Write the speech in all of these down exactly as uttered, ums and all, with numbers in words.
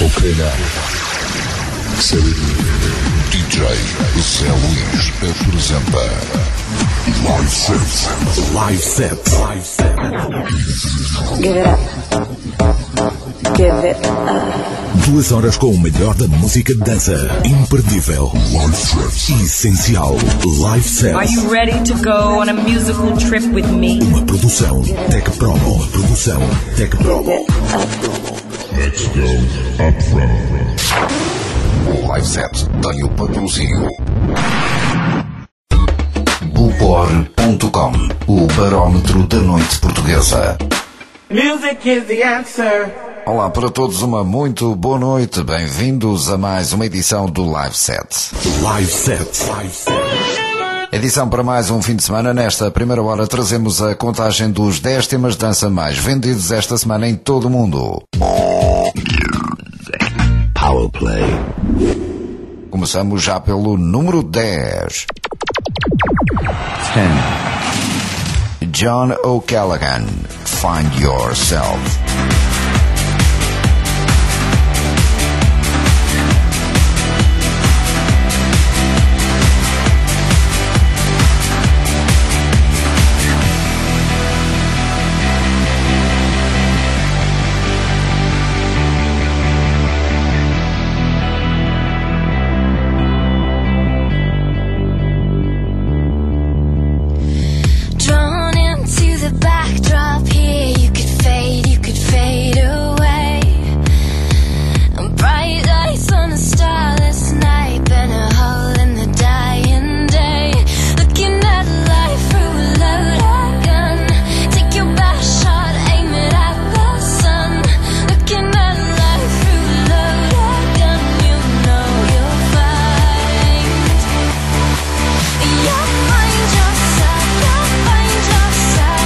Ok, now. D J Zé Luís apresenta Live Set. Live Set. Live Set. Give it up. Give it up. Duas horas com o melhor da música de dança. Imperdível. Live Set. Essencial. Live Set. Are you ready to go on a musical trip with me? Uma produção Tech Promo. Uma produção Tech Promo. Let's go up front. O Live Set tem o patrocínio Bupor ponto com, o barómetro da noite portuguesa. Music is the answer. Olá para todos, uma muito boa noite. Bem-vindos a mais uma edição do Live Set. Live Set. Live Set. Edição para mais um fim de semana. Nesta primeira hora trazemos a contagem dos dez temas de dança mais vendidos esta semana em todo o mundo. Power Play. Começamos já pelo número dez. ten. John O'Callaghan, Find Yourself. Backdrop here, you could fade, you could fade away. Bright lights on a starless night, burn a hole in the dying day. Looking at life through a loaded gun. Take your best shot, aim it at the sun. Looking at life through a loaded gun, you know you'll find. You'll find yourself, you'll find yourself.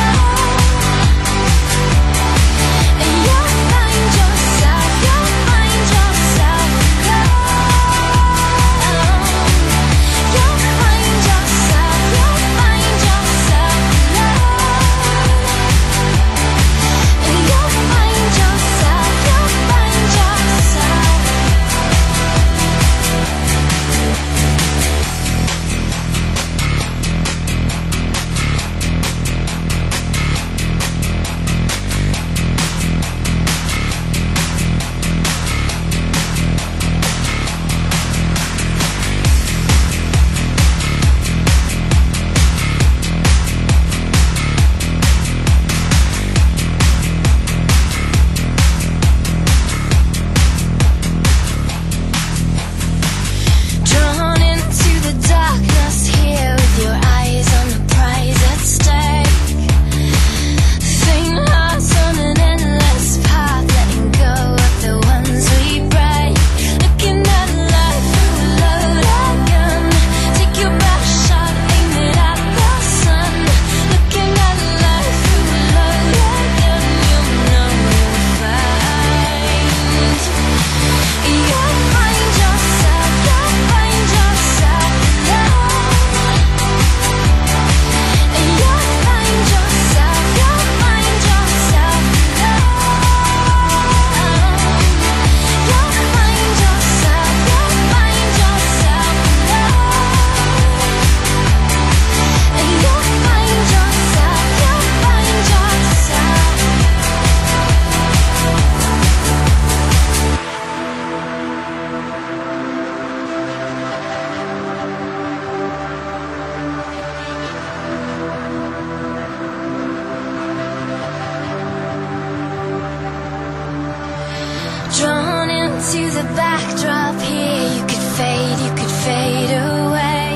Drawn into the backdrop here, you could fade, you could fade away.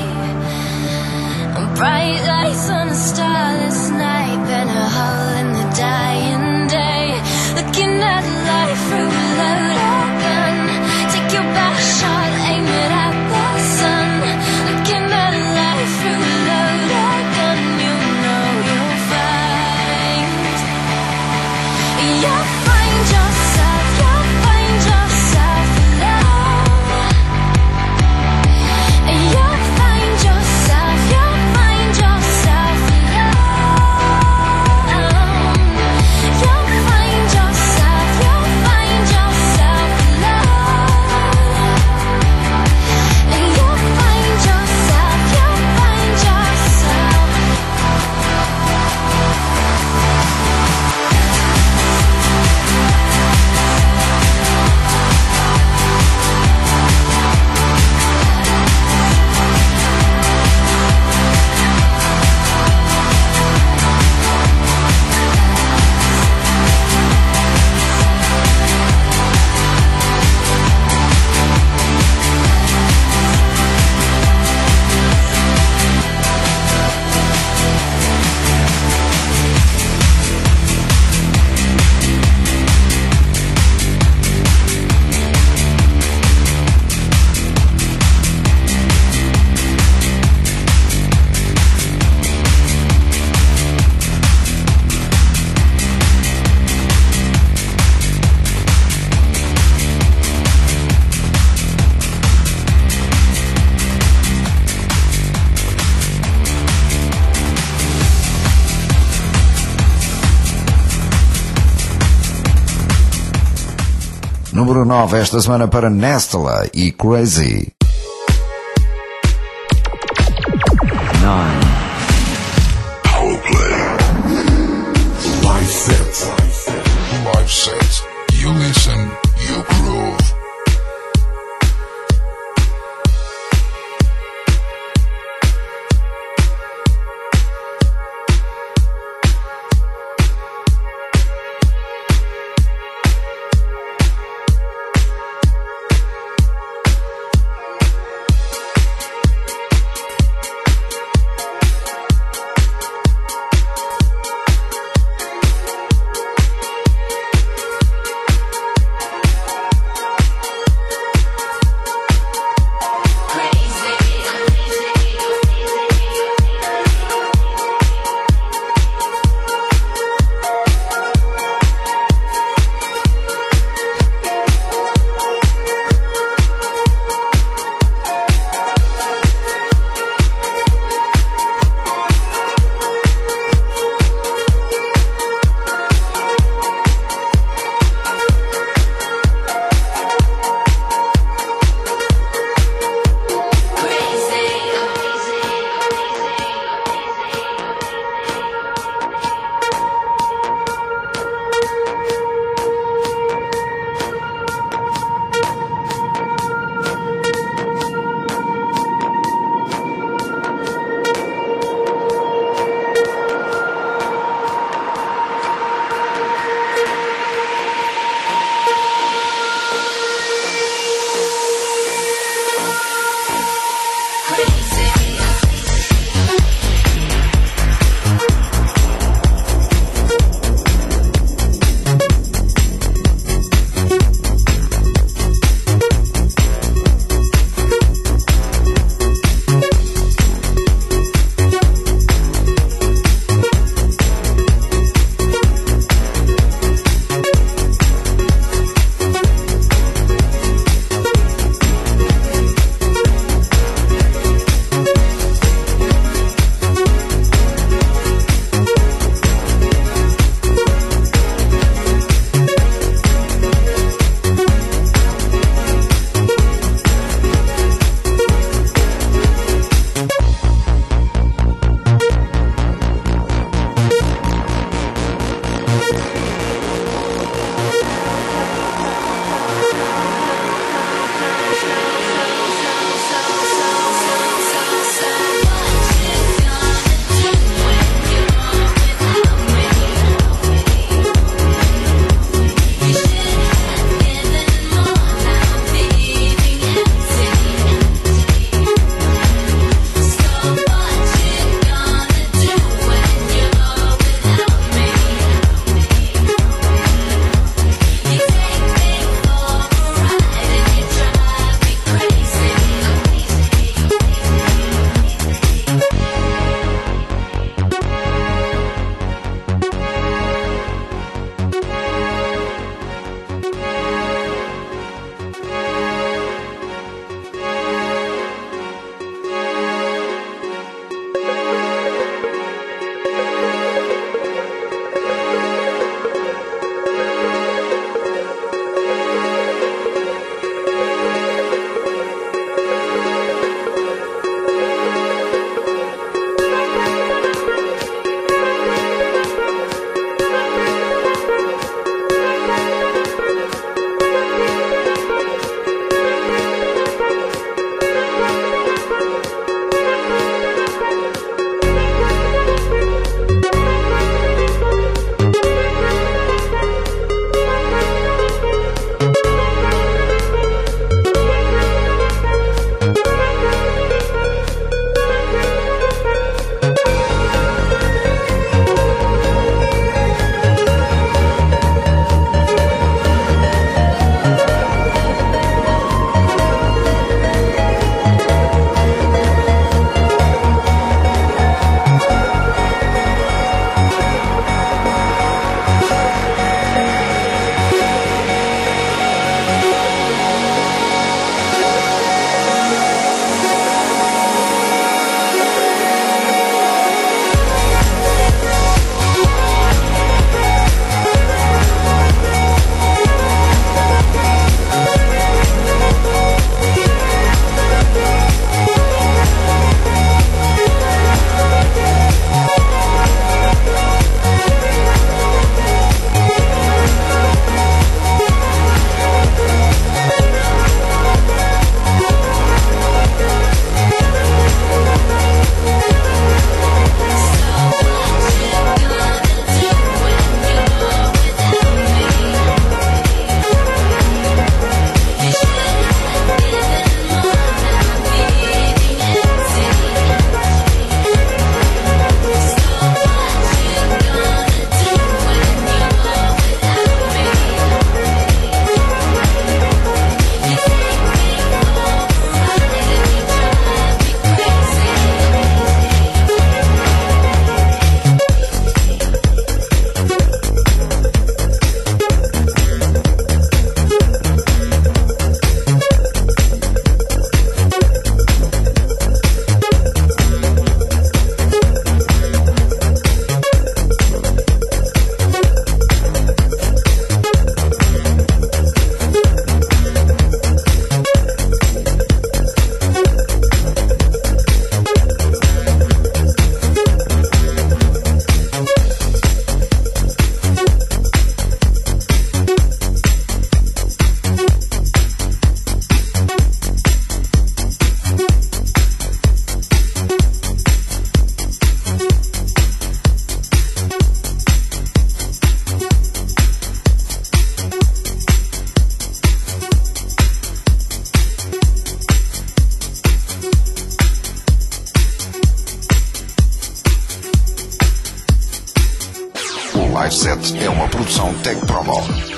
Bright lights on a starless night, burn a hole in the dying day. Looking at life through a loaded gun. Take your best shot, aim it at the sun. Looking at life through a loaded gun, you know you'll find. You'll find yourself, you'll find yourself alone. You'll find yourself, you'll find yourself alone. You'll find yourself, you'll find yourself Número nove esta semana para Nestala e Crazy. nine. Power play. Live set. Live set. You listen, you groove.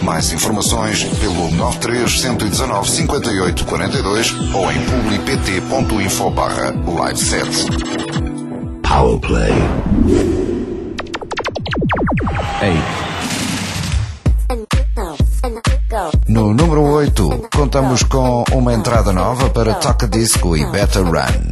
Mais informações pelo nove três um um nove cinco oito quatro dois ou em publipt ponto info barra live set. Powerplay. No número oito, contamos com uma entrada nova para Toca Disco e Better Run.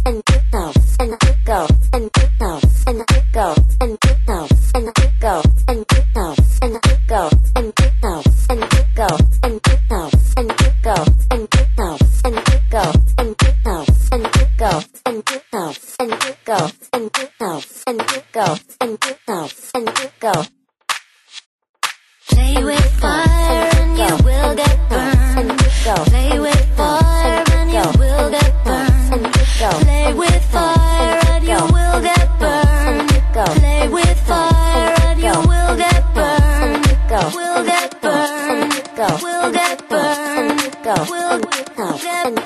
Play with fire and you will get burned. Play with fire and you will get burned. Play with fire and you will get burned. Play with fire and you will get burned. Will get burned. Will get burned. Will get burned.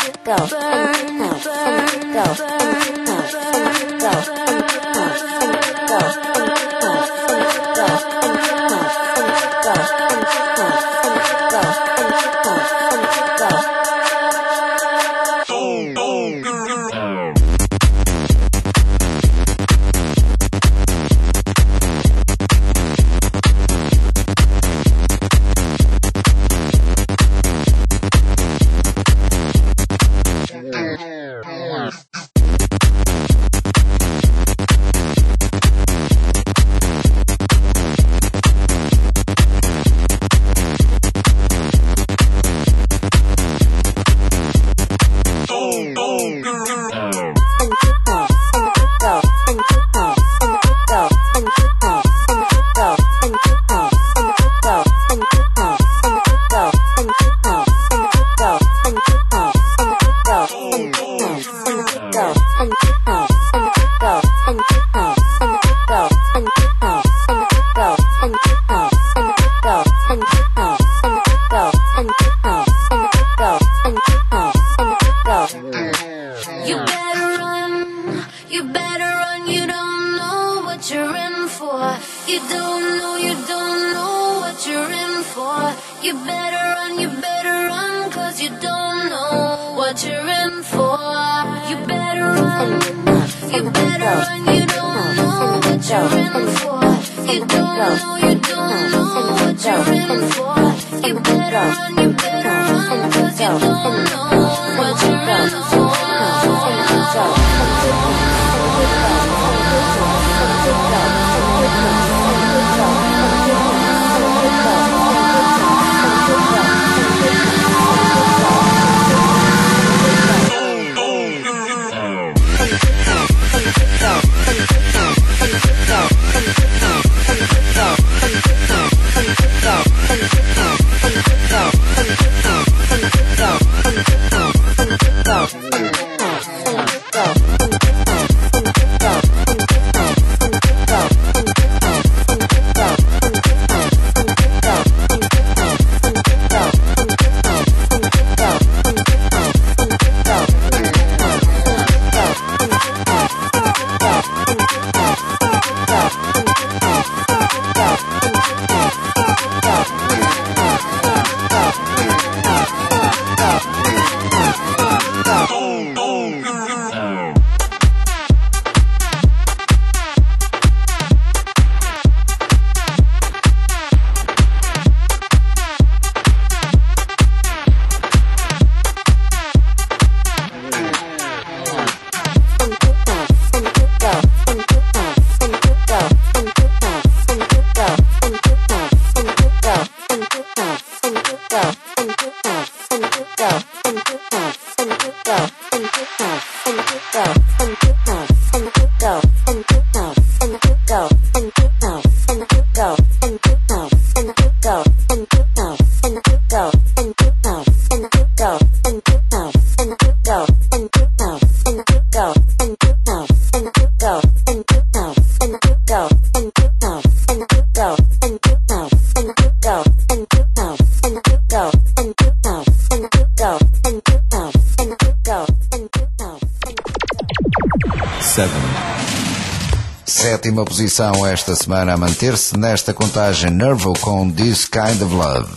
sétima posição esta semana, a manter-se nesta contagem, Nervo com This Kind of Love.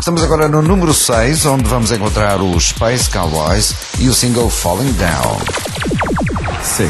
Estamos agora no número seis, onde vamos encontrar os Space Cowboys e o single Falling Down. six.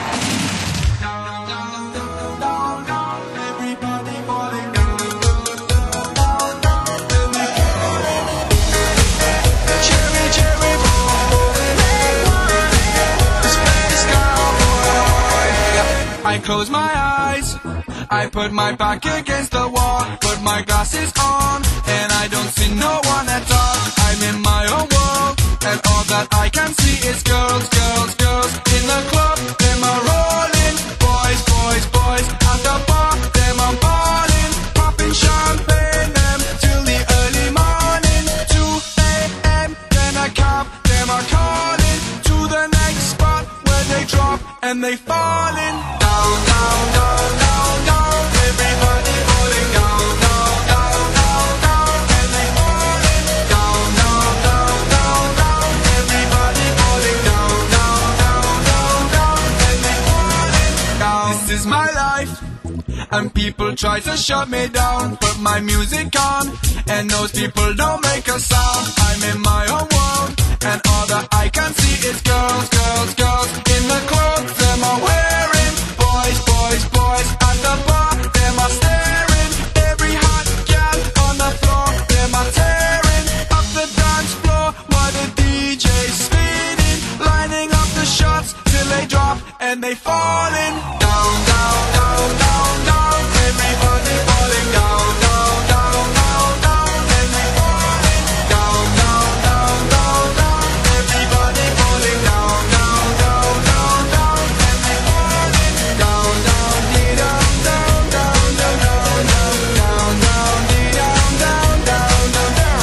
I close my eyes, I put my back against the wall, put my glasses on, and I don't see no one at all. I'm in my own world, and all that I can see is girls, girls, girls in the club, them are rolling, boys, boys, boys at the bar, them are balling, popping champagne, them till the early morning, two a.m. then a cab, them are calling to the next spot where they drop and they falling. Down, down, down, down, down, everybody falling down, down, down, down, down, and they falling down, down, down, down, down, everybody falling down, down, down, down, down, and they falling down. This is my life, and people try to shut me down, put my music on, and those people don't make a sound. I'm in my own world, and all that I can see is girls, girls, girls in the clothes them are wearing. Boys, boys, boys at the bar, them are staring. Every hot gal on the floor, them are tearing up the dance floor while the D J's spinning, lining up the shots till they drop and they falling down, down, down, down, down. Everybody falling down, down, down, down, down, and they falling down, down, down, down, down. Everybody falling down, down, down, down, down, and they falling down, down, dee down, down, down, down, down, down, down, dee down, down, down, down, down.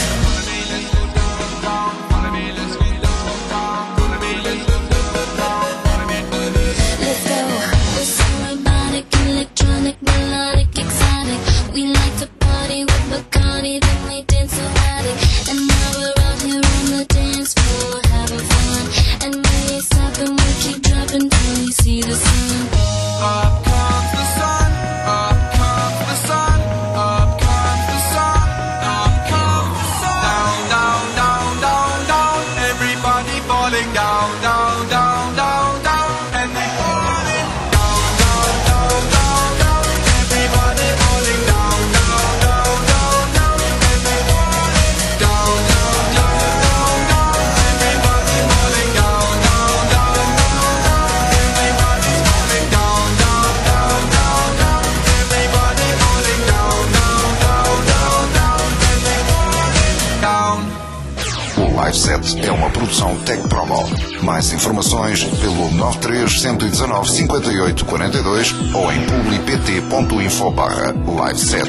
Follow me, let's go down. Follow me, let's go down. Follow me, let's go down. Let's go. We're so robotic, electronic, melodic, exotic. We like to party with Bacardi, then we dance so addict. And now we're out here on the dance floor having fun. And when we stop and we keep dropping till we see the sun. Up comes the sun, up comes the sun, up comes the sun, up comes the sun. Down, down, down, down, down, everybody falling down, down, down, down, down, and they falling down, down, down, down, down, everybody falling down, down, down, down, down, and they falling down, down, down, down, down, everybody falling down, down, down, down, down, everybody's falling down, down, down, down, down, everybody falling down, down, down, down, down, and they falling down. O Live Set é uma produção Tech Promo. Mais informações pelo nove três um um nove cinco oito quatro dois ou em publi.pt ponto info barra Live Set.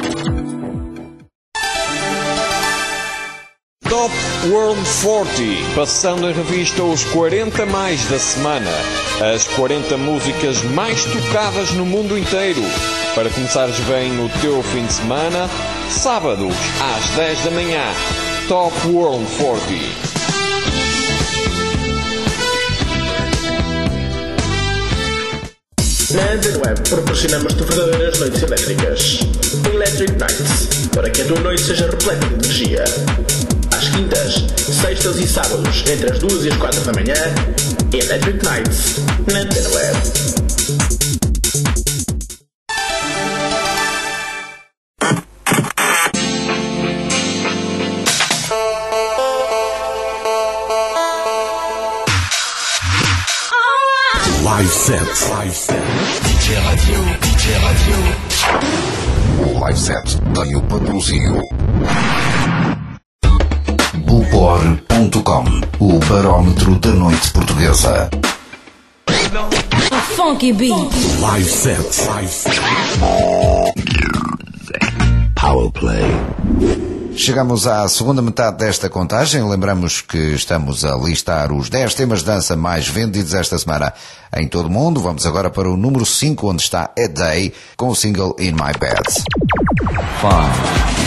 Top World quarenta, passando em revista os quarenta mais da semana, as quarenta músicas mais tocadas no mundo inteiro. Para começares bem o teu fim de semana, sábados às dez da manhã, Top World quarenta. Na Antenweb proporcionamos-te verdadeiras noites elétricas. Electric Nights, para que a tua noite seja repleta de energia. Às quintas, sextas e sábados, entre as duas e as quatro da manhã, Electric Nights, na Antenweb. Live Set. Live Set. D J Radio. D J Radio. O Live Set tem o patrocínio Bupor ponto com, o barómetro da noite portuguesa. A funky beat. Live Set. Live Set. Power Play. Chegamos à segunda metade desta contagem. Lembramos que estamos a listar os dez temas de dança mais vendidos esta semana em todo o mundo. Vamos agora para o número cinco, onde está A Day, com o single In My Bed. Five.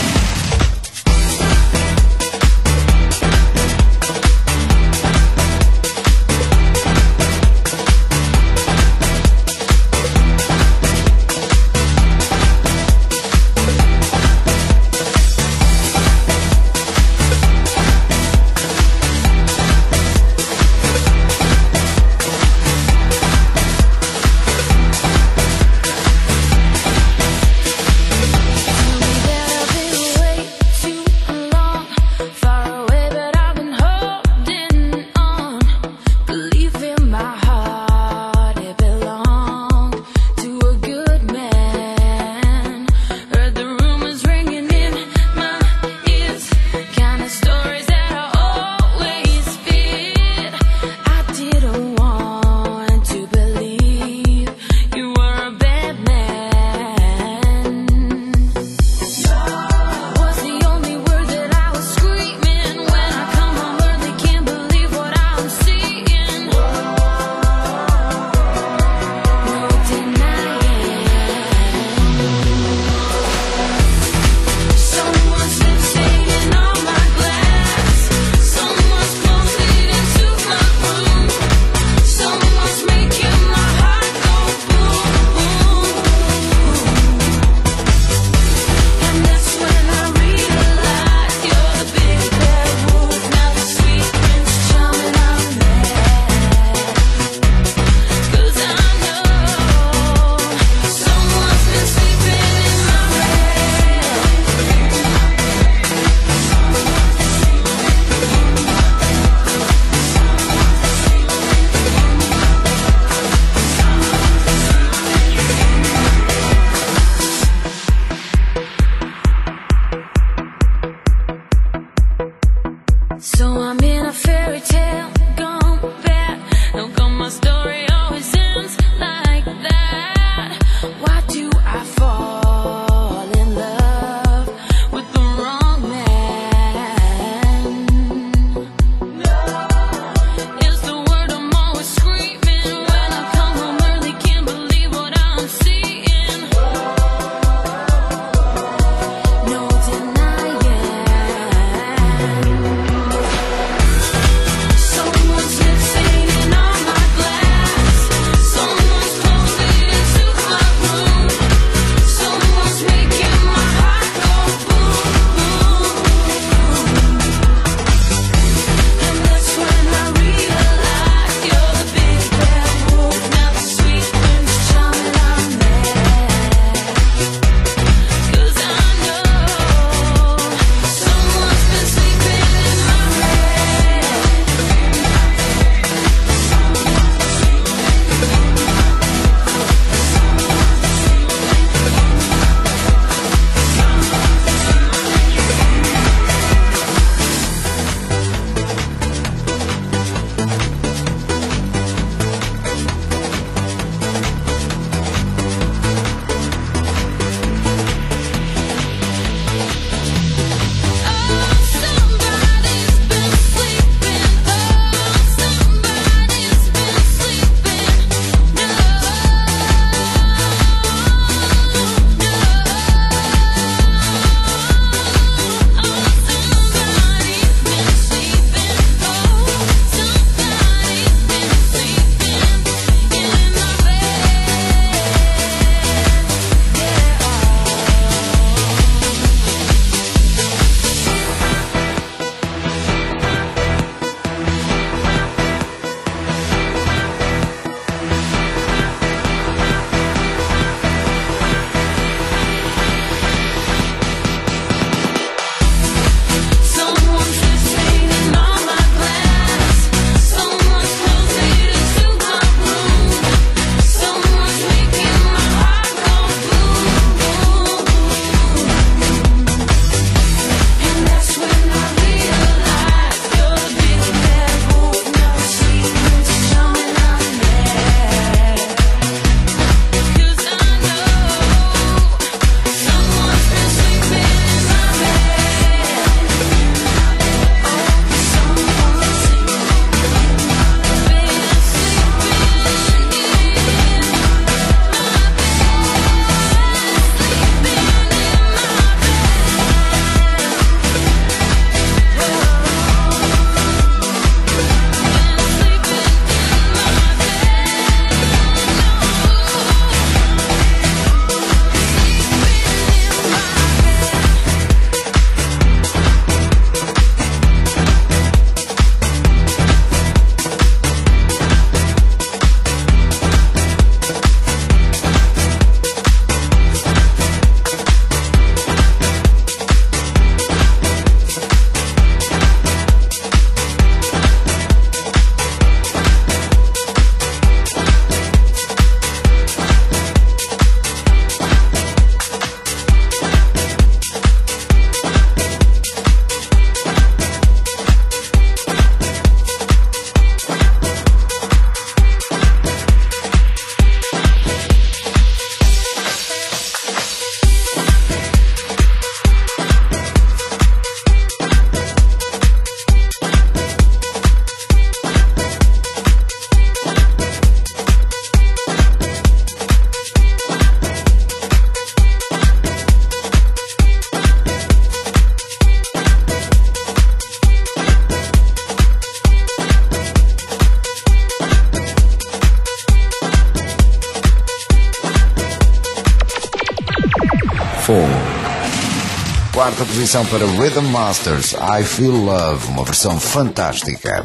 quarta posição para Rhythm Masters, I Feel Love, uma versão fantástica.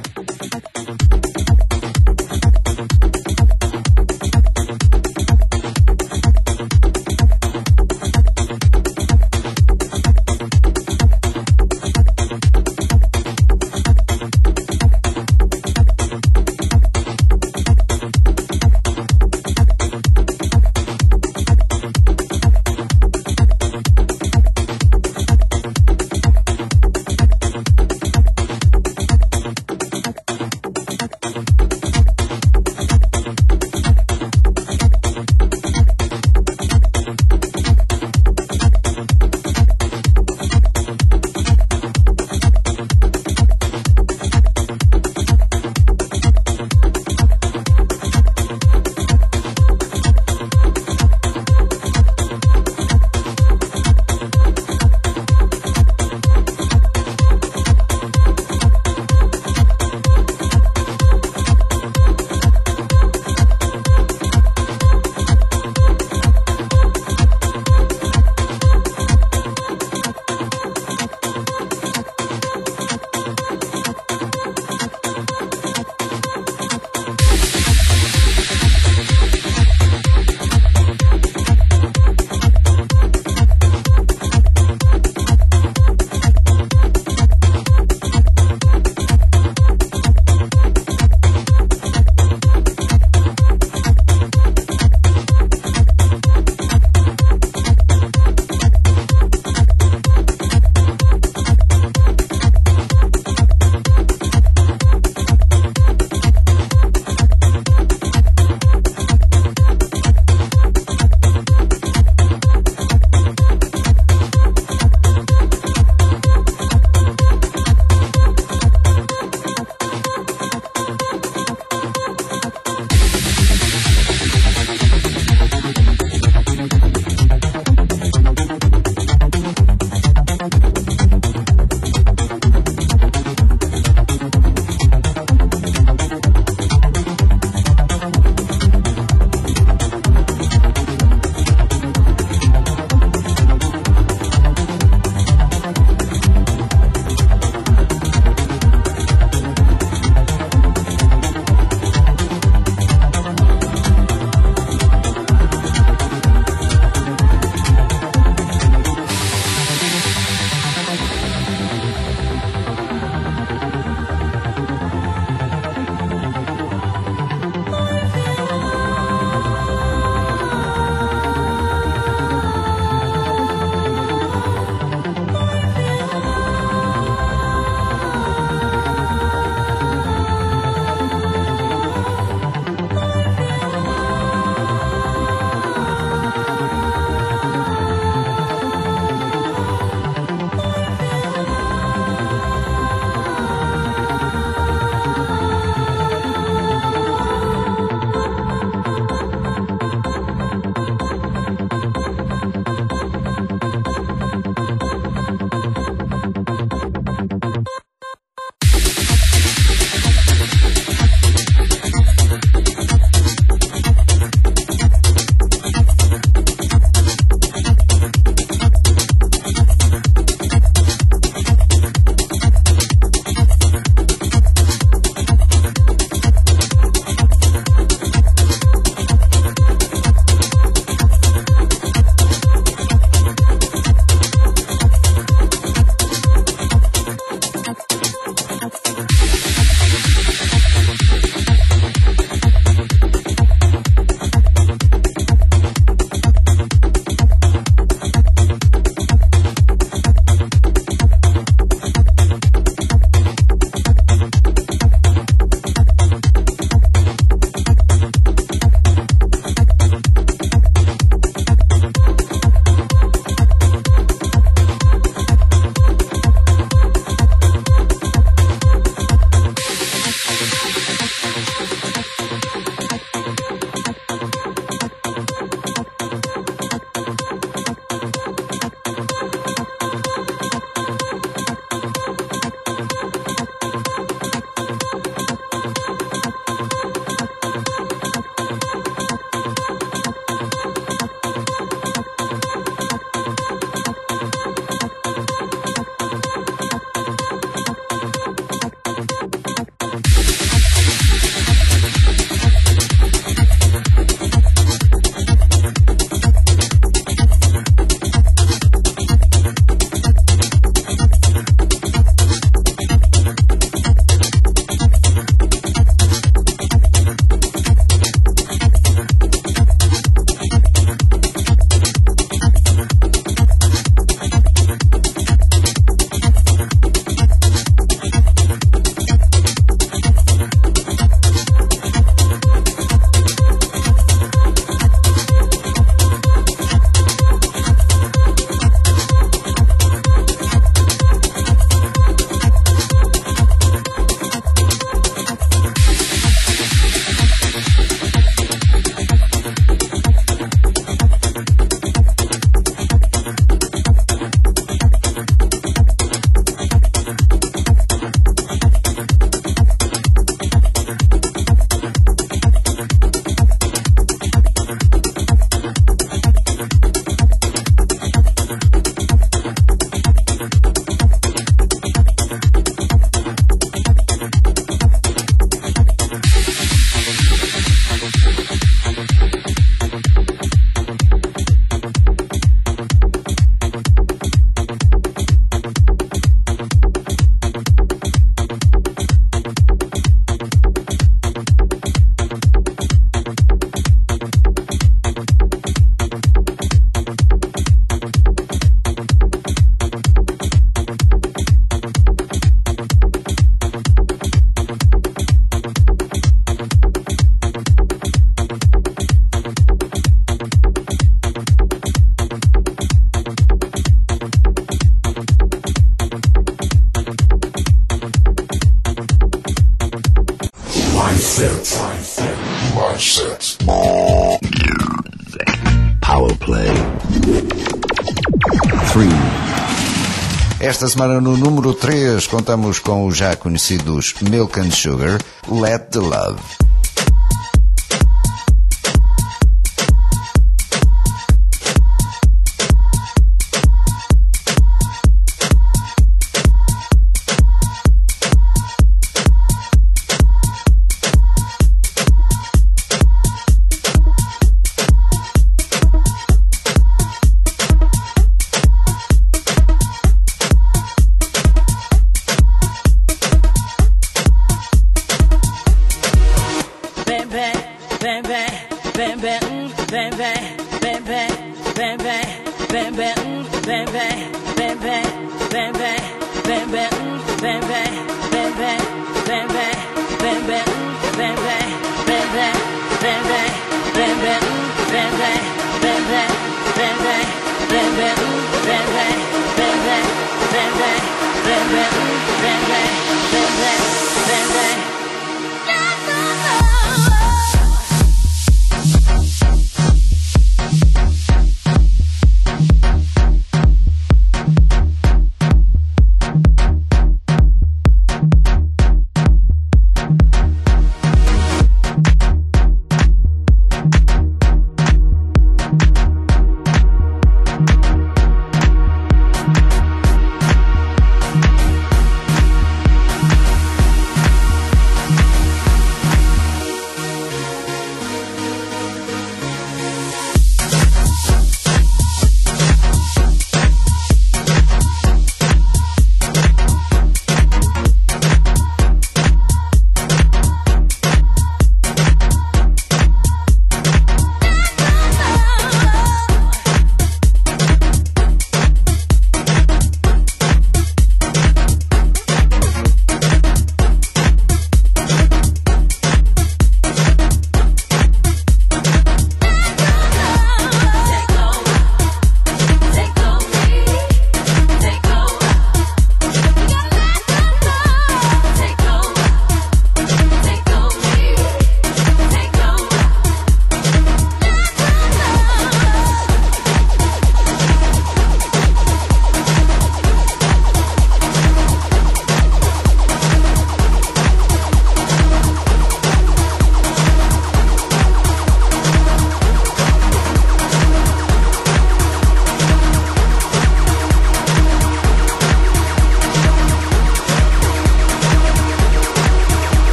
three. Esta semana no número três contamos com os já conhecidos Milk and Sugar, Let the Love.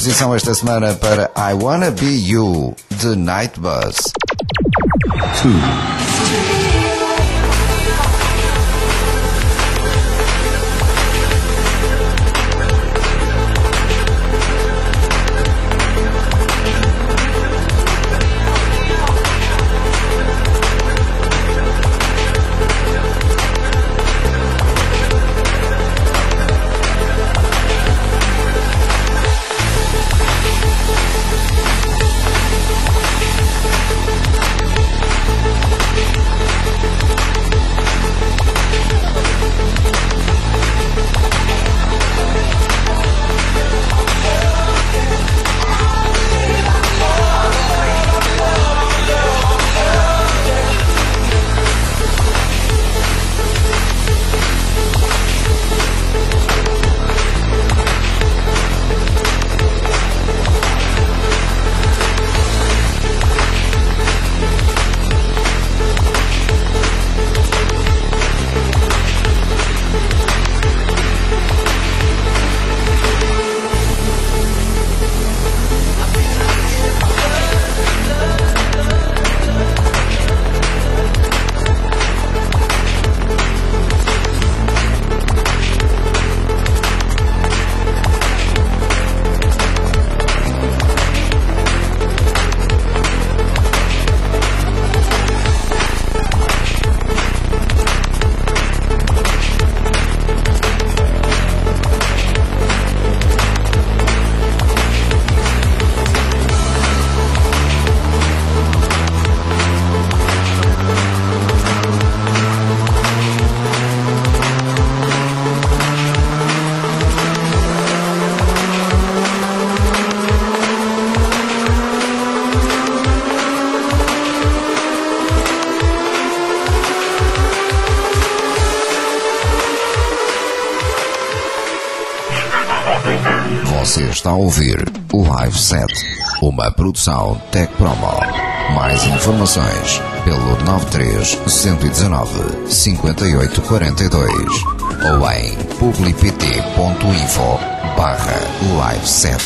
posição esta semana para I Wanna Be You, The Night Bus. Two. Você está a ouvir o Live Set, uma produção Tech Promo. Mais informações pelo nove três, um um nove, cinco oito quatro dois ou em publipt ponto info barra live set.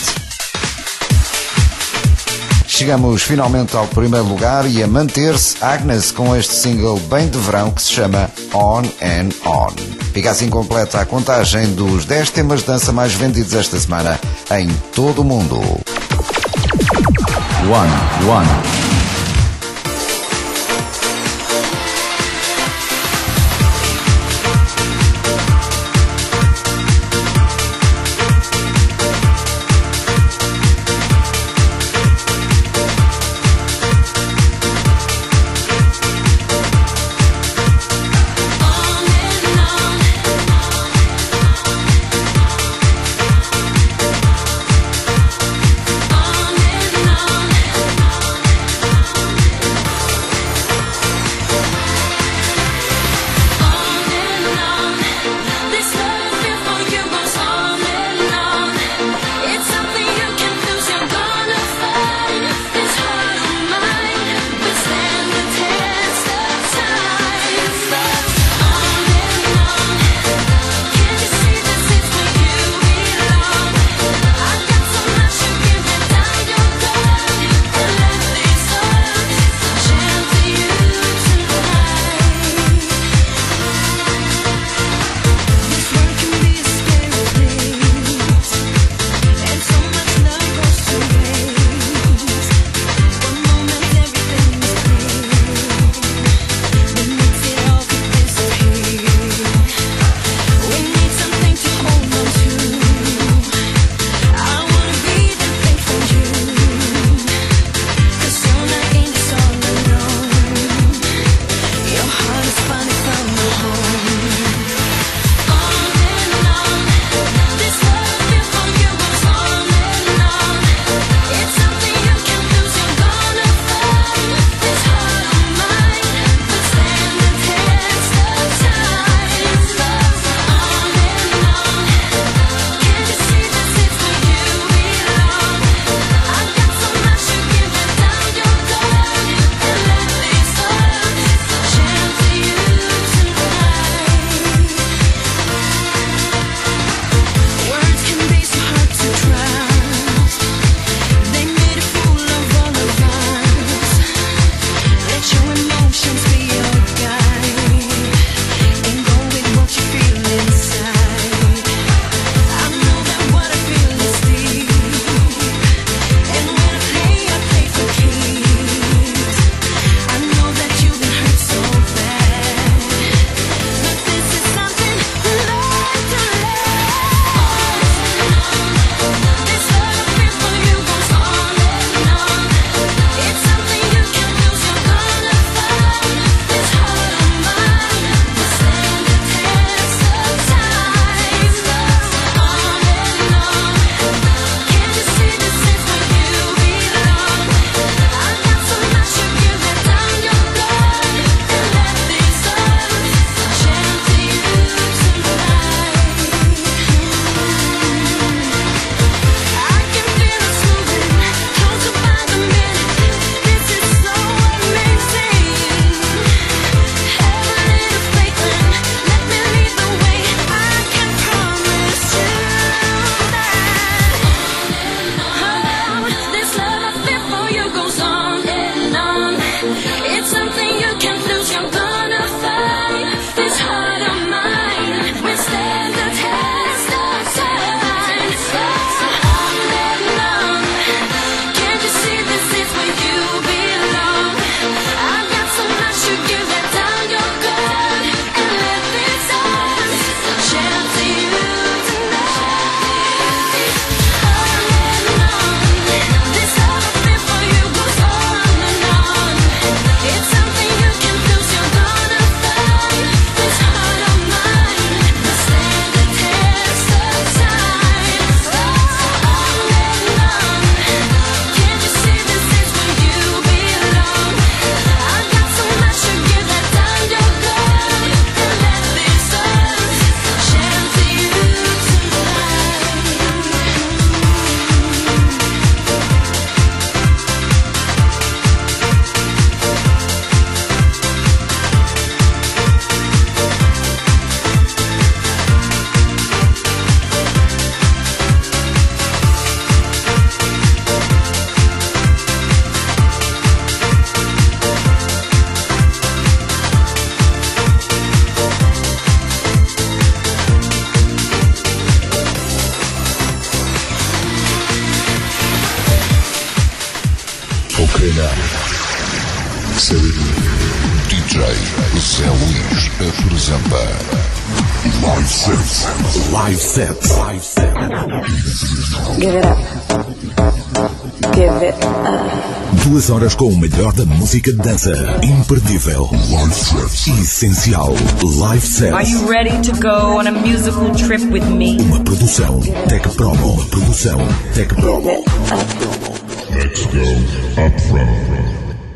Chegamos finalmente ao primeiro lugar e a manter-se Agnes com este single bem de verão que se chama On and On. Fica assim completa a contagem dos dez temas de dança mais vendidos esta semana em todo o mundo. One, one. On and on. D J Zé Luís apresenta Live Set. Live Set. Live Set. Give it up. Give it up. Duas horas com o melhor da música de dança. Imperdível. Live Set. Essencial. Live Set. Are you ready to go on a musical trip with me? Uma produção Tech Promo. Uma produção Tech Promo. Let's go up front.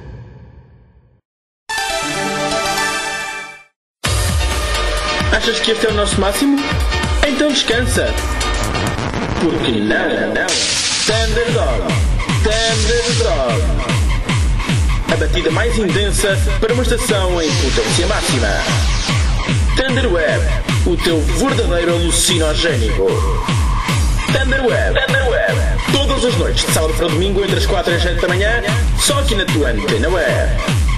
Achas que este é o nosso máximo? Então descansa. Porque não, não. Thunderdog. Thunderdog. A batida mais intensa para uma estação em potência máxima. Thunderweb. O teu verdadeiro alucinogénico. Thunderweb. Thunderweb. Todas as noites, de sábado para domingo, entre as quatro e as sete da manhã, só aqui na tua Antena Web.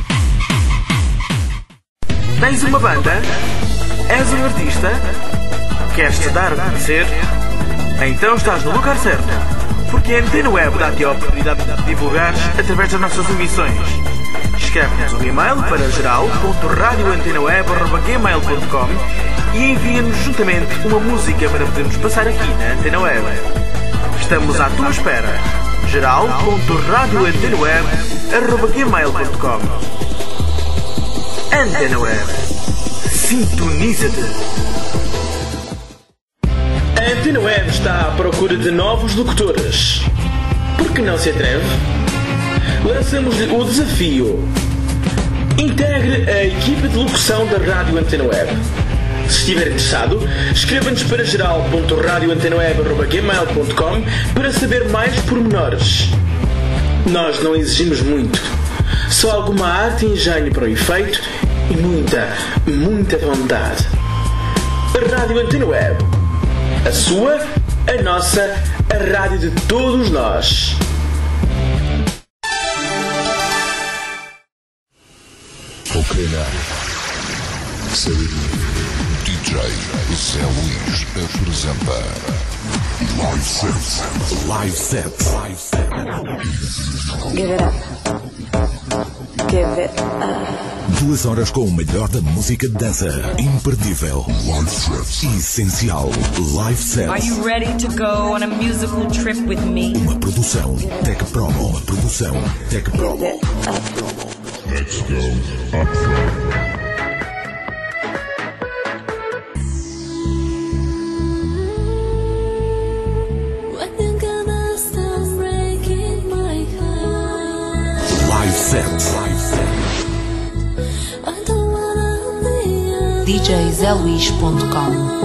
Tens uma banda? És um artista? Queres-te dar a conhecer? Então estás no lugar certo, porque a Antena Web dá-te a oportunidade de divulgares através das nossas emissões. Escreve-nos um e-mail para geral ponto radio antena web arroba gmail ponto com e envia-nos juntamente uma música para podermos passar aqui na Antena Web. Estamos à tua espera. geral ponto radio antena web arroba gmail ponto com. Antena Web. Sintoniza-te! A Antena Web está à procura de novos locutores. Por que não se atreve? Lançamos-lhe o desafio. Integre a equipa de locução da Rádio Antena Web. Se estiver interessado, escreva-nos para geral ponto radio antena web arroba gmail ponto com para saber mais pormenores. Nós não exigimos muito. Só alguma arte e engenho para o efeito e muita, muita vontade. A Rádio Antena Web. A sua, a nossa, a rádio de todos nós. Ok, now. D J Zé Luís apresenta Live Set. Live Set. Live Set. Give it up. Give it up. Duas horas com o melhor da música de dança. Imperdível. Live Set. Essencial. Live Set. Are you ready to go on a musical trip with me? Uma produção Tech Promo. Uma produção Tech Promo. Let's go up front. Live Set. D J zé luís ponto com.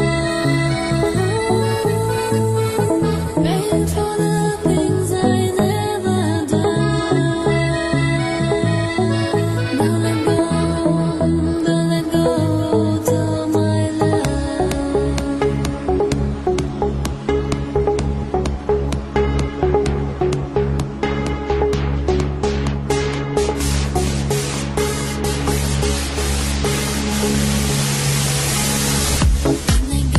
Thank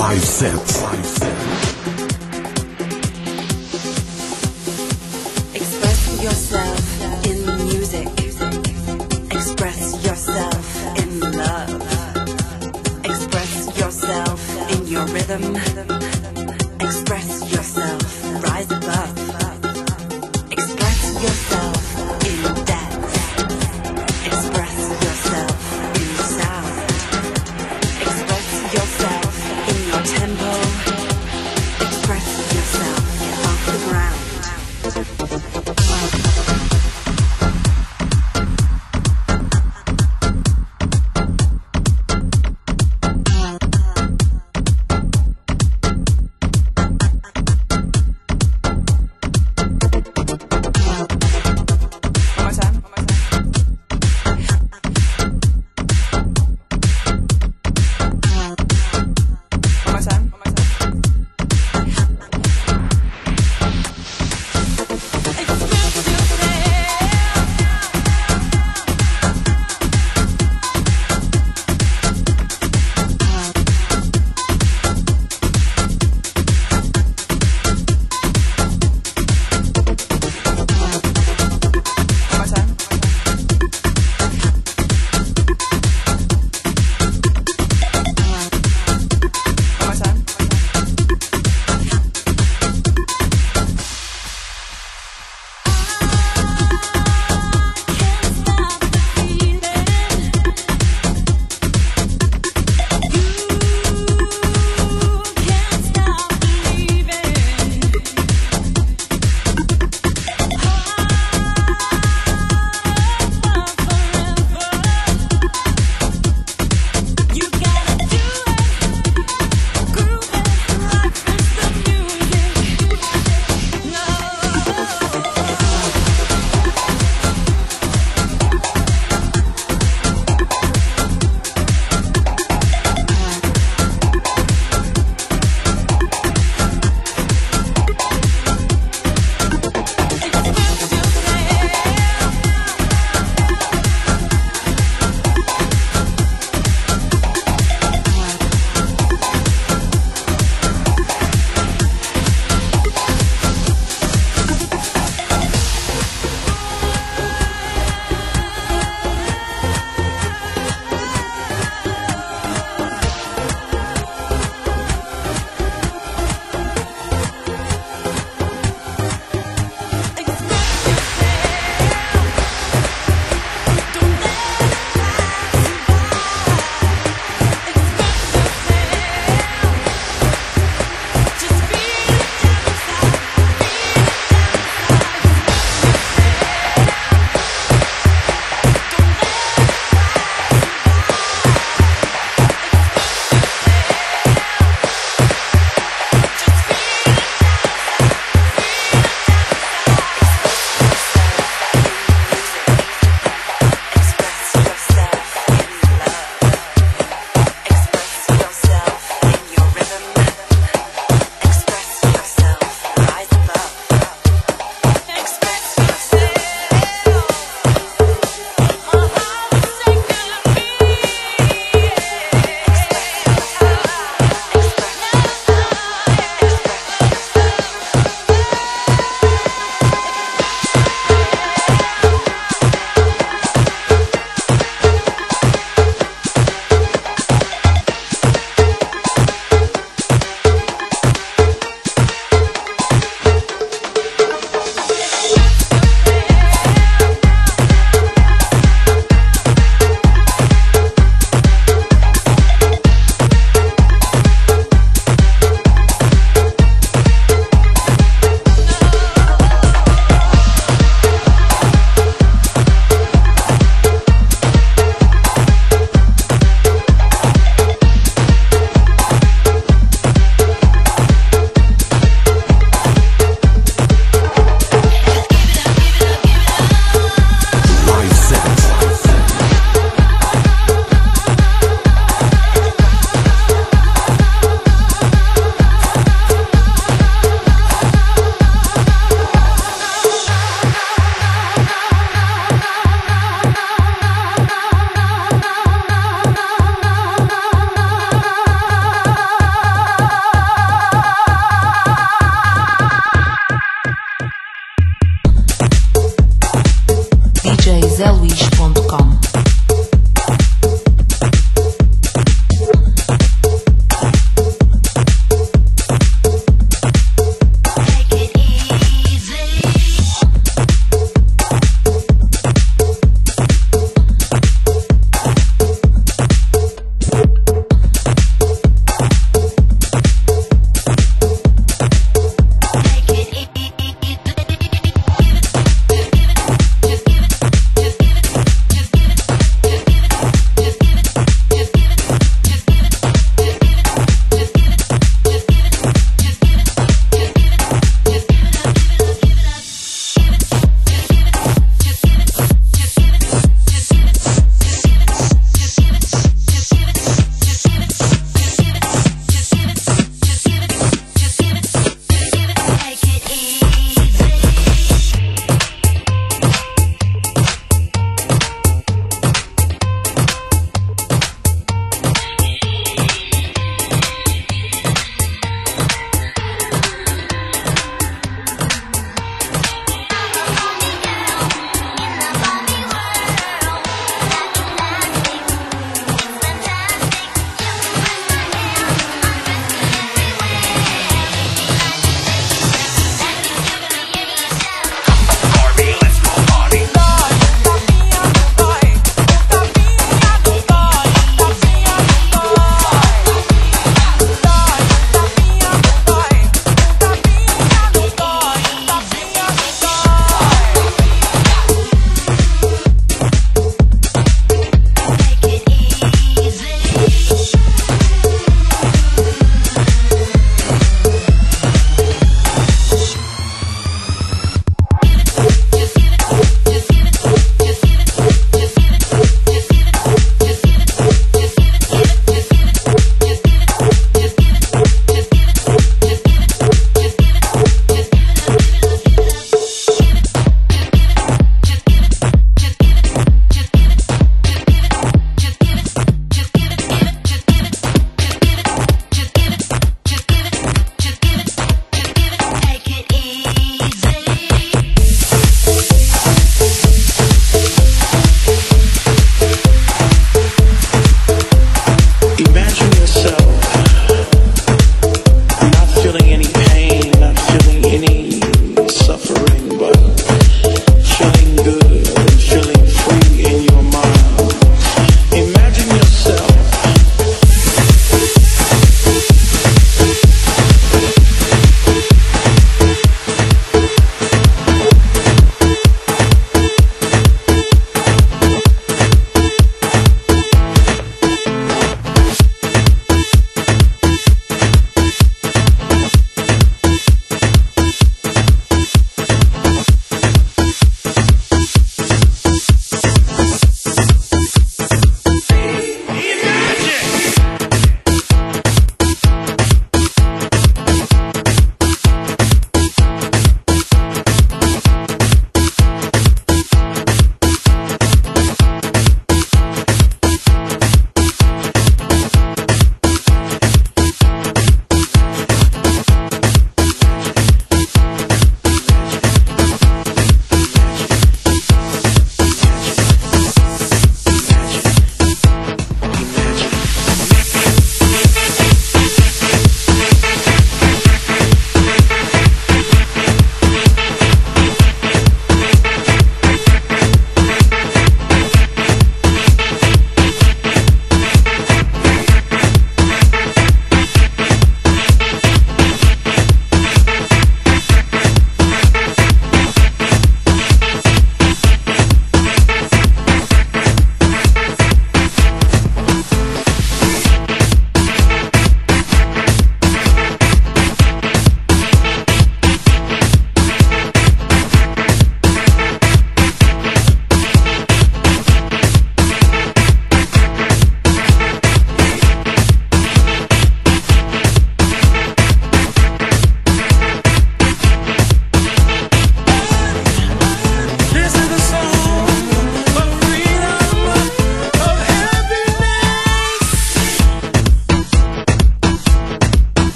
Live set. Express yourself in music. Express yourself in love. Express yourself in your rhythm. Express yourself, rise above. Express yourself in dance. Express yourself in sound. Express yourself in your tempo. Express yourself off the ground.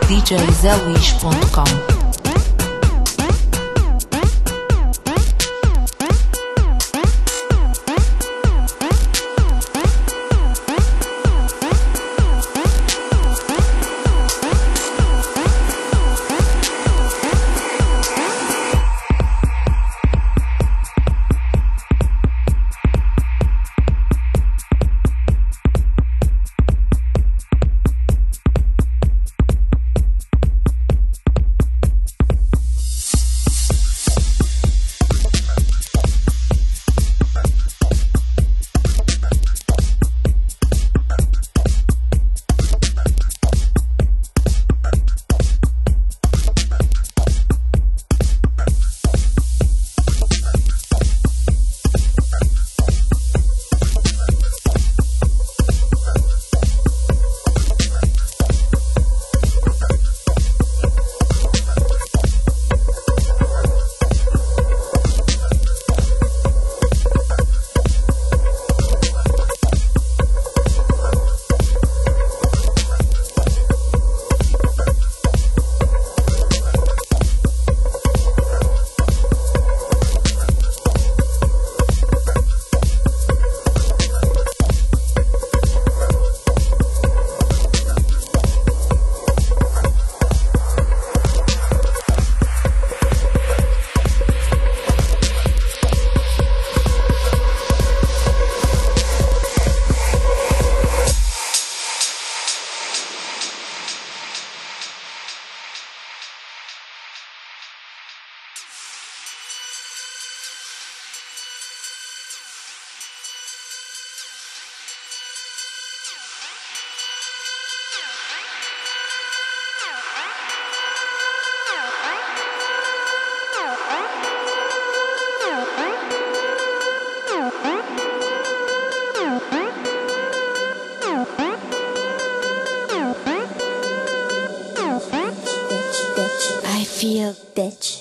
d j zé luís ponto com. feel bitch.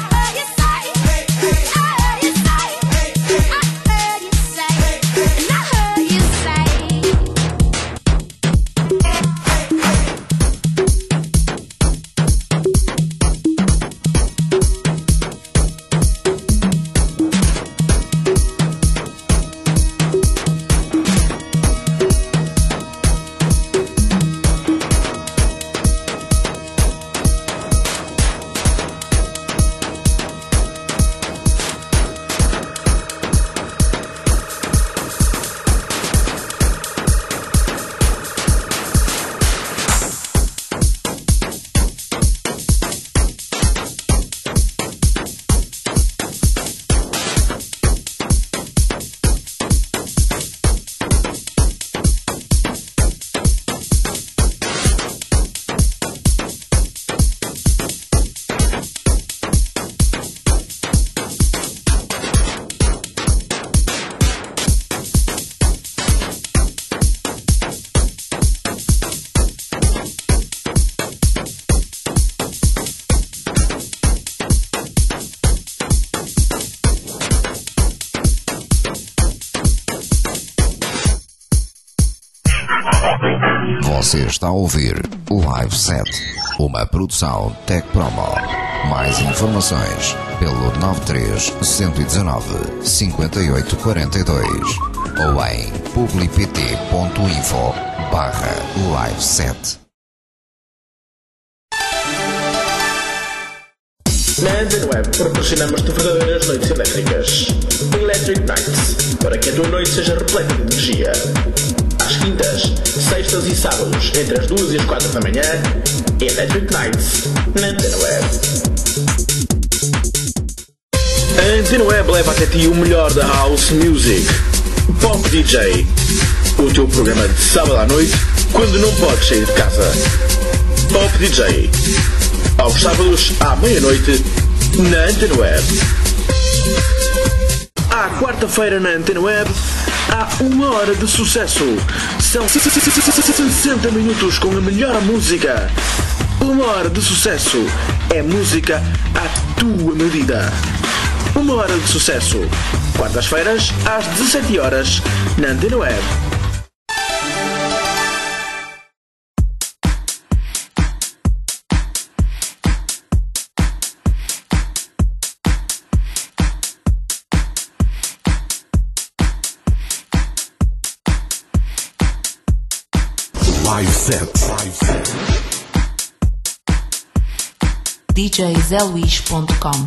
Você está a ouvir o Live Set, uma produção Tech Promo. Mais informações pelo nove três um nove cinco oito quatro dois ou em publipt ponto info barra live set. Na Antena Web proporcionamos-te verdadeiras noites elétricas. Electric Nights, para que a tua noite seja repleta de energia. Às quintas, sextas e sábados, entre as duas e as quatro da manhã, Electric Nights, na Antena Web. A Antena Web leva até ti o melhor da House Music. Pop D J, o teu programa de sábado à noite, quando não podes sair de casa. Pop D J, aos sábados à meia-noite, na Antena Web. À quarta-feira na Antena Web, há uma hora de sucesso. São sessenta minutos com a melhor música. Uma hora de sucesso é música à tua medida. Uma Uma hora de sucesso. Quartas-feiras, às dezassete horas, na Antena Web. Live set. D J zé luís ponto com.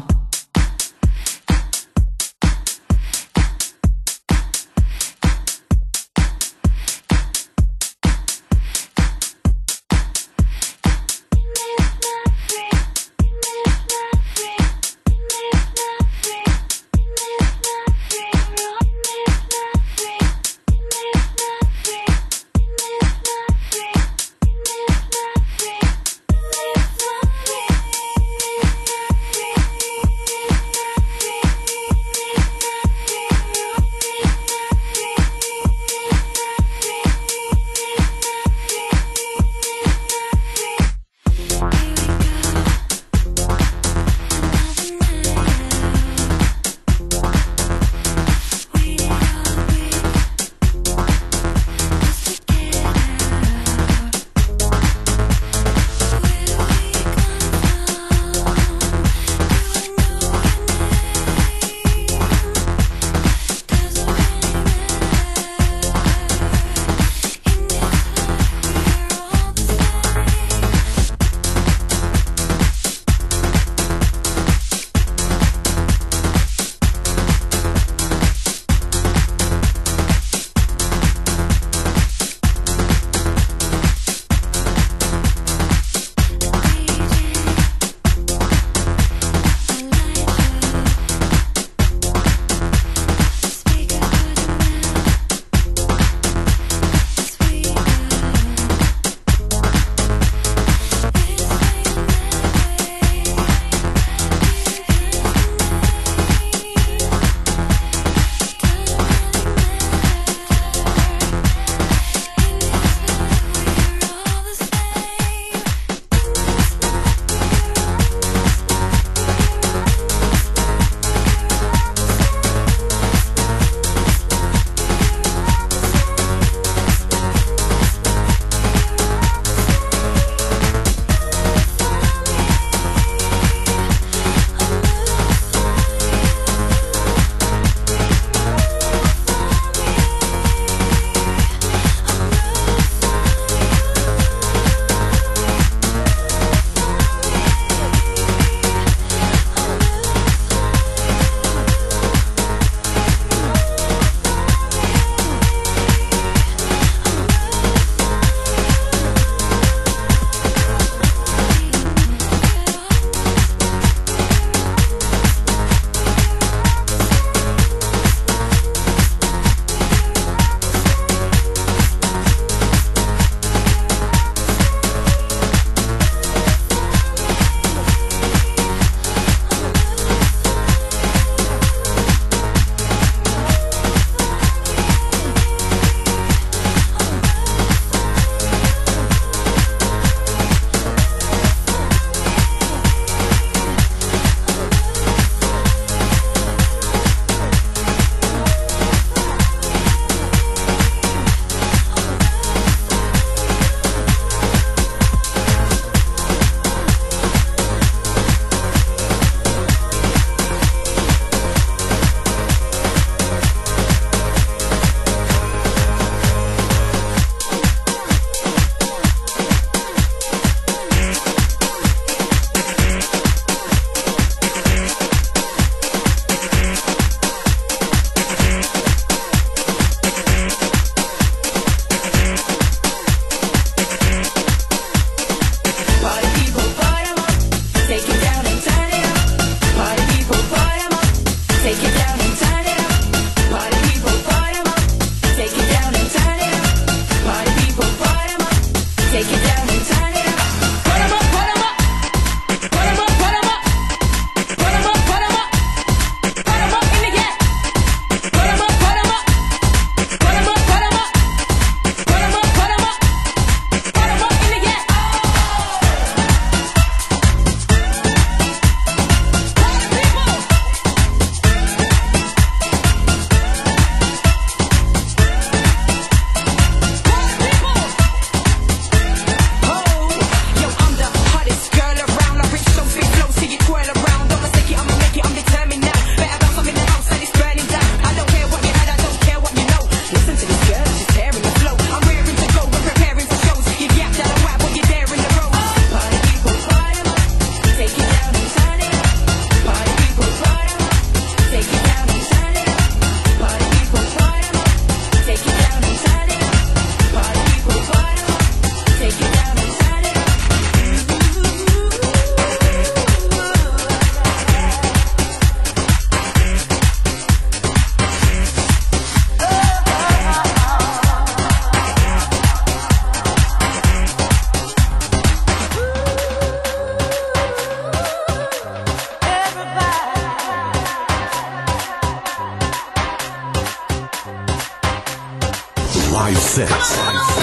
Live Sets.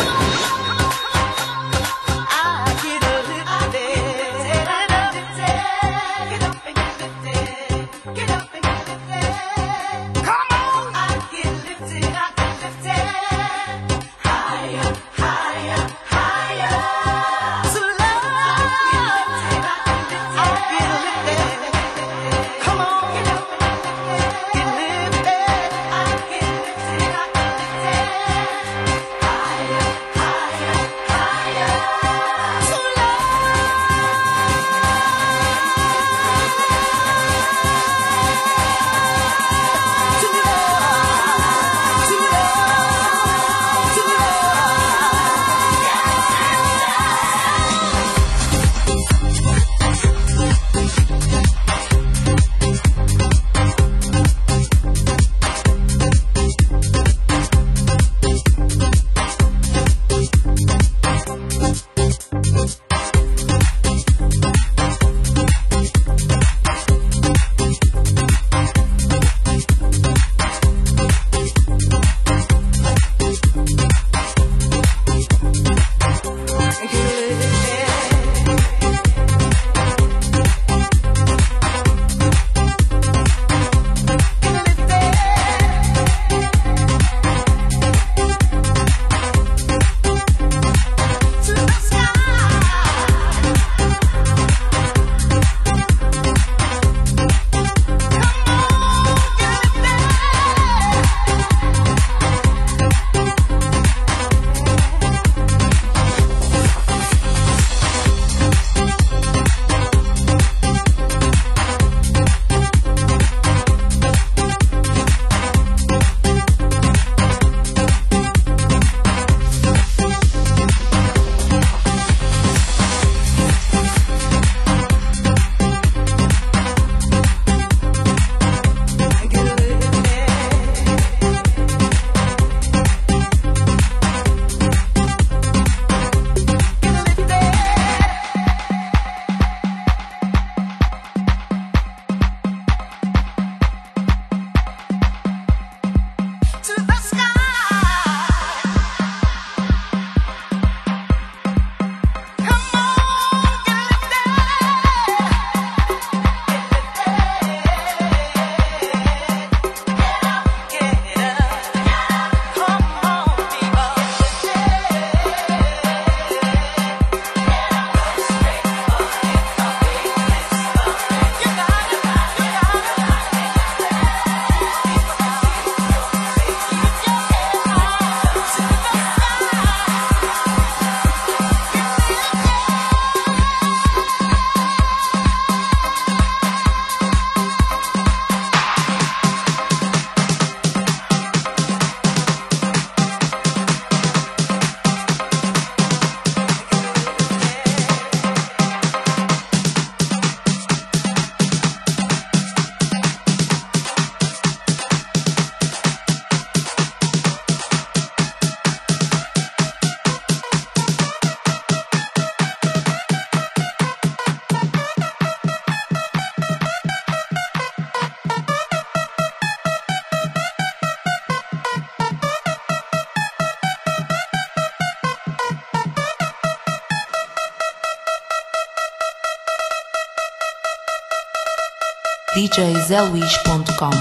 D J zé luís ponto com.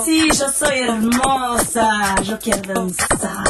Sí, yo soy hermosa, yo quiero danzar.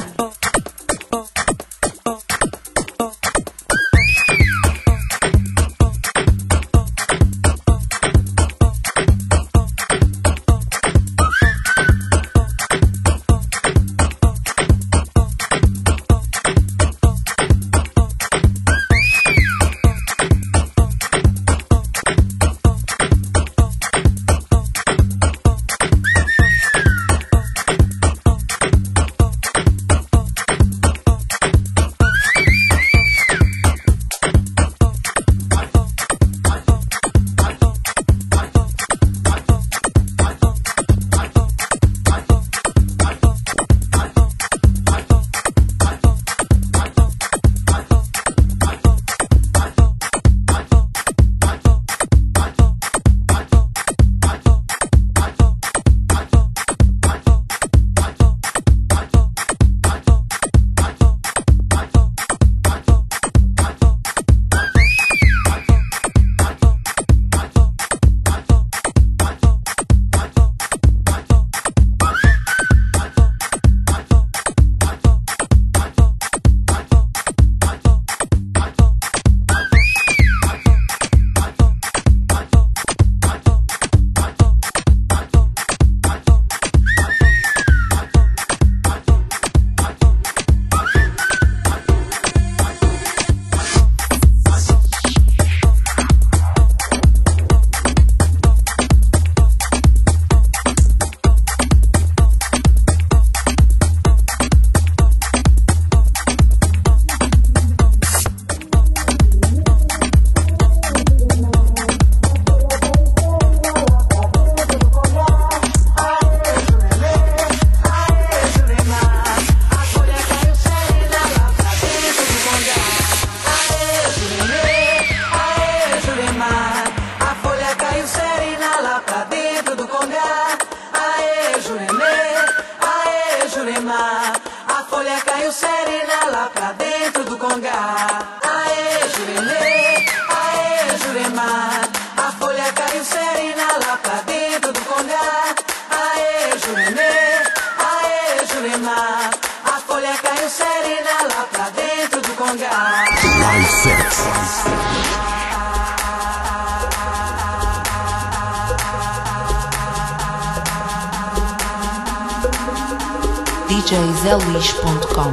D J zé luís ponto com.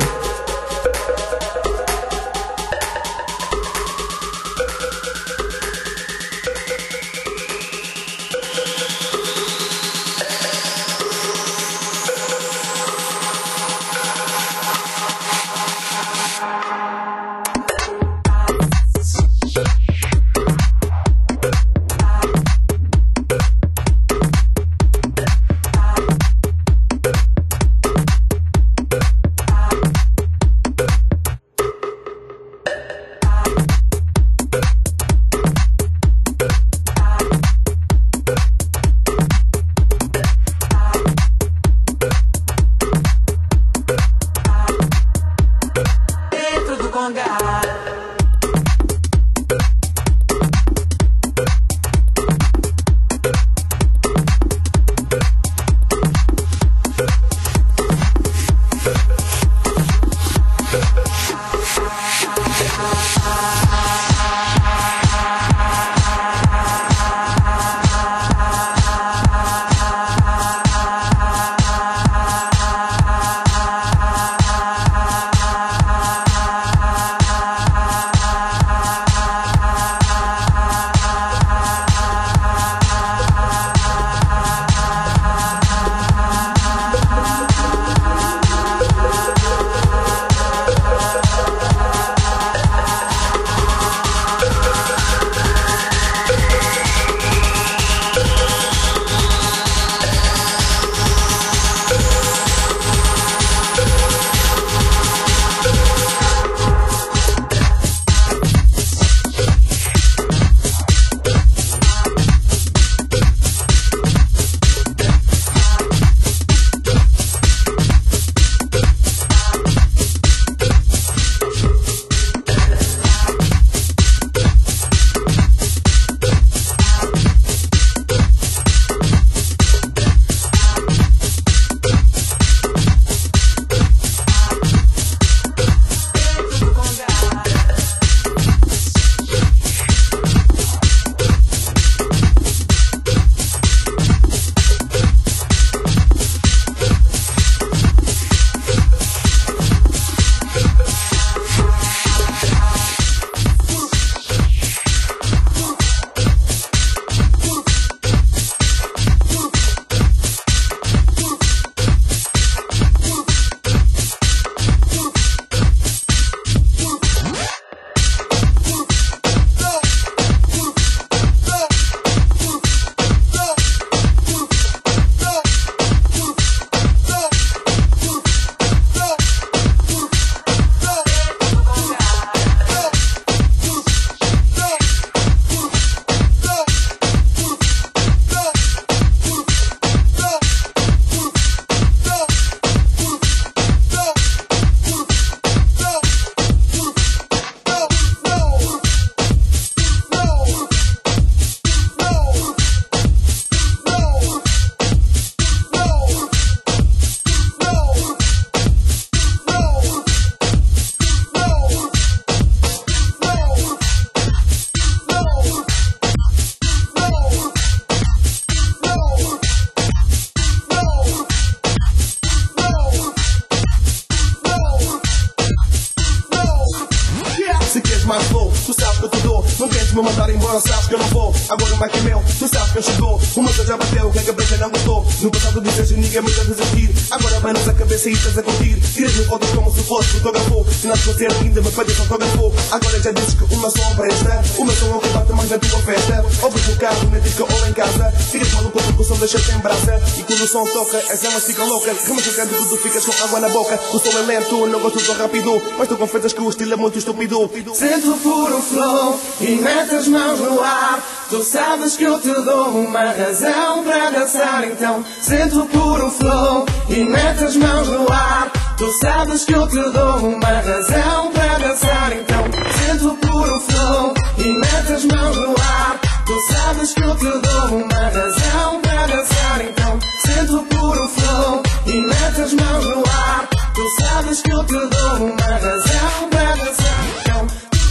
Agora sabes que eu não vou, agora mais que é meu. Tu sabes que eu chegou, o motor já bateu, que a cabeça não gostou. No passado disseste ninguém me quer desistir. Agora vai-nos a cabeça e estás a curtir. Queres-me voltas como se fosse fotógrafo. Se não te concerto ainda me pedes autógrafo. Agora já dizes que o meu som presta. O meu som é o que bate mais na tua festa. Ouves no carro, na disco ou em casa. Ficas maluco porque o som deixa-te em brasa. E quando o som toca, as almas ficam loucas. Remas o canto, tu ficas com água na boca. O som é lento, não gosto tão rápido. Mas tu confessas que o estilo é muito estúpido. Sente o puro flow e mete as mãos no ar. Tu sabes que eu te dou uma razão para dançar, então sente o puro flow e mete as mãos no ar. Tu sabes que eu te dou uma razão para dançar, então sente o puro flow e mete as mãos no ar. Tu sabes que eu te dou uma razão para dançar, então sente o puro flow e mete as mãos no ar. Tu sabes que eu te dou uma razão para dançar, então.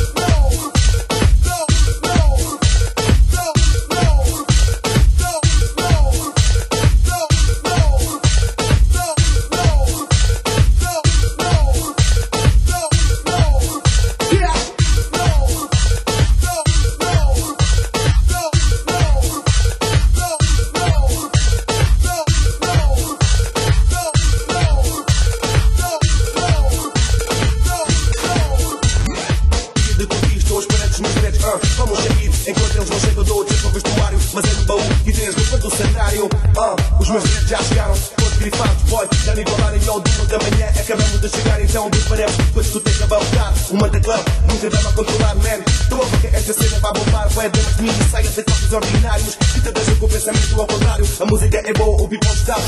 Vamos seguir, enquanto eles não chegam do outro para o vestuário. Mas é no baú e tens no fundo do cenário. uh, Os meus direitos já chegaram, todos grifados, boy. Já nem falarem ao dia da manhã. Acabamos de chegar, então preparemos. Depois tu tens a balcar, uma da club. Nunca dá a controlar, man. Estou a ver que esta cena vai bombar. Vai dentro de mim e saia de toques ordinários. E te deixa com o pensamento ao contrário. A música é boa, o beat não está.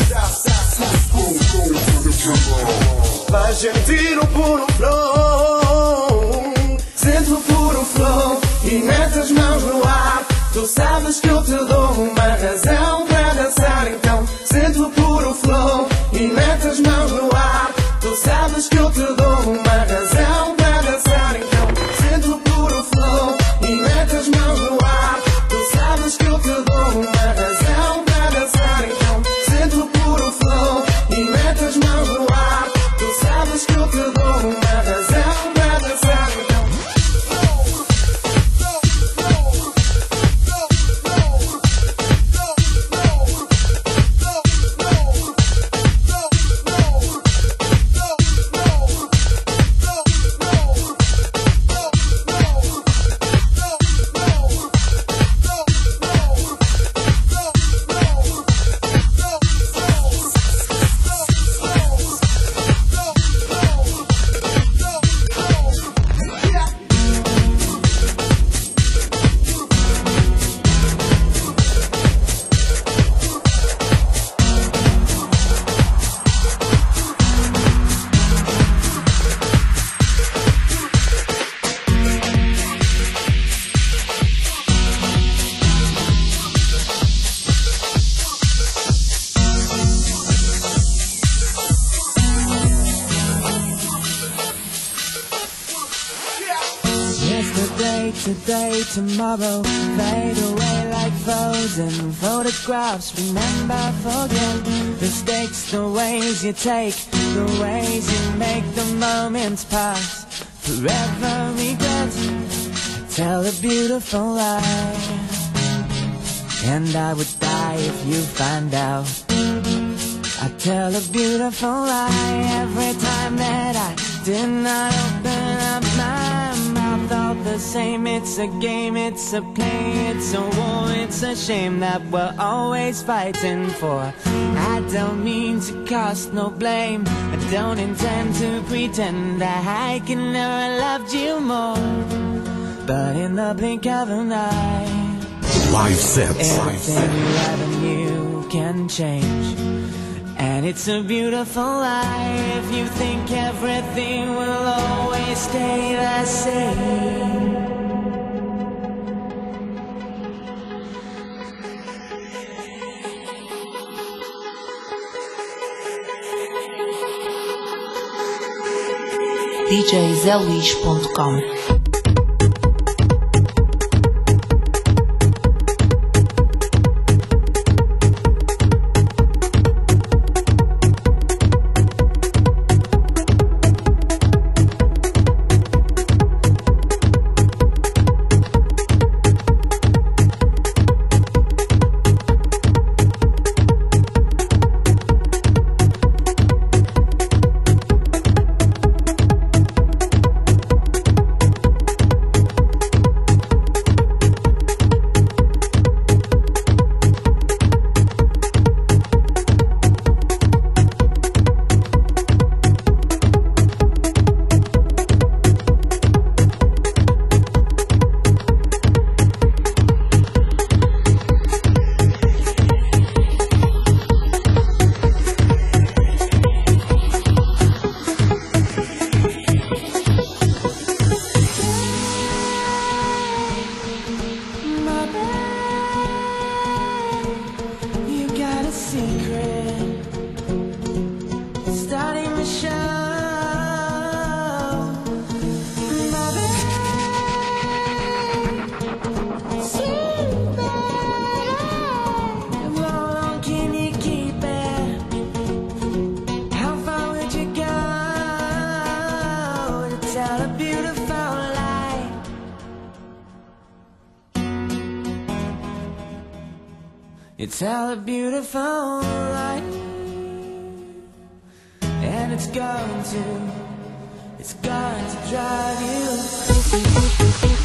Vai sentir o puro flow. Sente o puro flow e mete as mãos no ar. Tu sabes que eu te dou uma razão para dançar, então sente o puro flow e mete as mãos no ar. Tu sabes que eu te dou uma razão para dançar, então sente o puro flow e mete as mãos no ar. Tu sabes que eu te dou uma razão para dançar, então sente o puro flow e mete as mãos no ar. Tu sabes que eu te dou uma razão para dançar, então. Today, tomorrow, fade away like frozen photographs. Remember, forget the mistakes, the ways you take, the ways you make the moments pass. Forever regret, tell a beautiful lie, and I would die if you find out. I tell a beautiful lie every time that I did not open up my mouth. All the same, it's a game, it's a play, it's a war, it's a shame that we're always fighting for. I don't mean to cast no blame, I don't intend to pretend that I can never loved you more. But in the blink of an eye, Live sets. everything you ever knew can change. And it's a beautiful lie if you think everything will always stay the same. D J zé luís ponto com. It's hella beautiful life, and it's going to, it's going to drive you.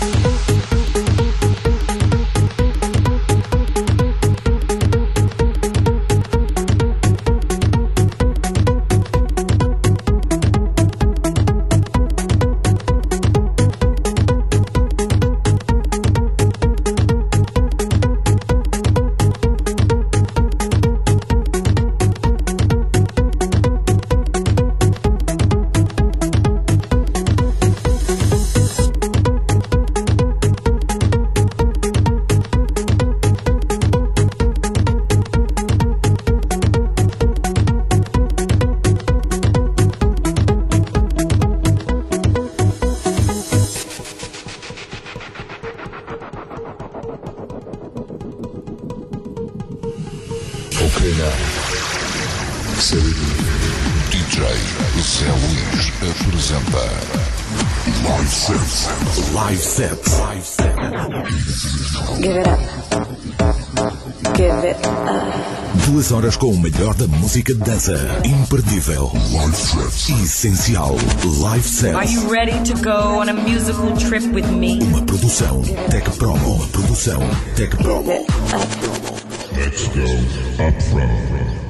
Ok, now. Say D J Zé Luís apresenta Live Set. Live Set. Live Set. Give it up. Give it up. Duas horas com o melhor da música de dança. Imperdível. Live Set. Essencial. Live Set. Are you ready to go on a musical trip with me? Uma produção Tech Promo. Uma produção Tech Promo. Let's go up front.